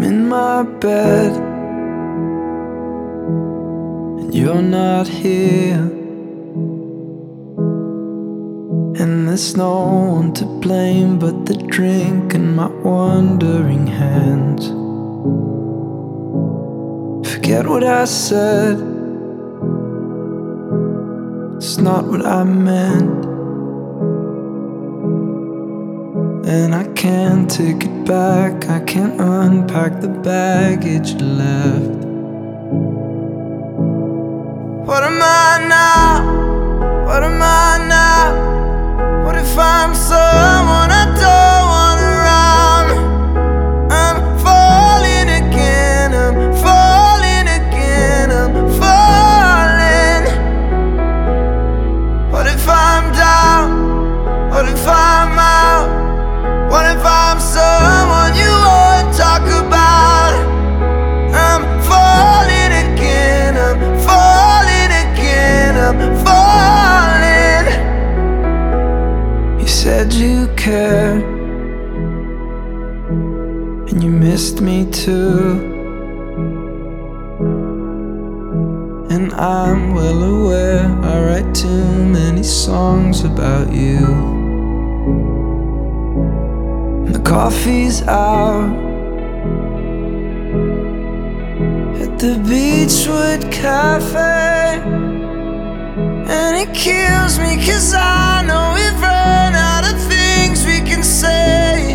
I'm in my bed and you're not here, and there's no one to blame but the drink and my wandering hands. Forget what I said, it's not what I meant, and I can't take it back. I can't unpack the baggage left. What am I now? What am I now? What if I'm someone I don't want around? I'm falling again, I'm falling again, I'm falling. What if I'm down? What if I'm out? What if I'm someone you won't talk about? I'm falling again, I'm falling again, I'm falling. You said you care, and you missed me too, and I'm well aware I write too many songs about you. The coffee's out at the Beachwood Cafe, and it kills me 'cause I know we've run out of things we can say.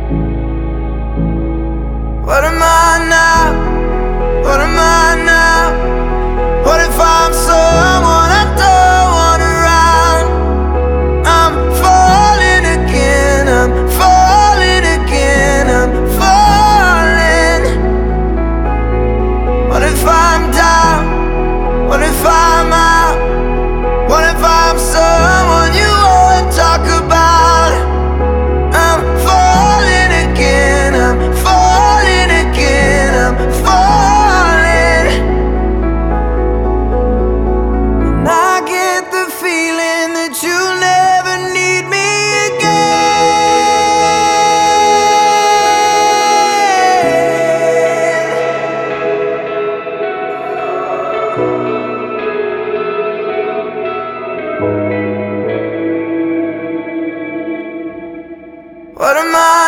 What am I now? What am I now? What if I'm someone I don't want around? I'm falling again, I'm falling again, I'm falling. What if I'm down? What if I'm out? What if I'm someone you won't talk about? I'm falling again, I'm falling again, I'm falling. And I get the feeling that you'll never need me again. What am I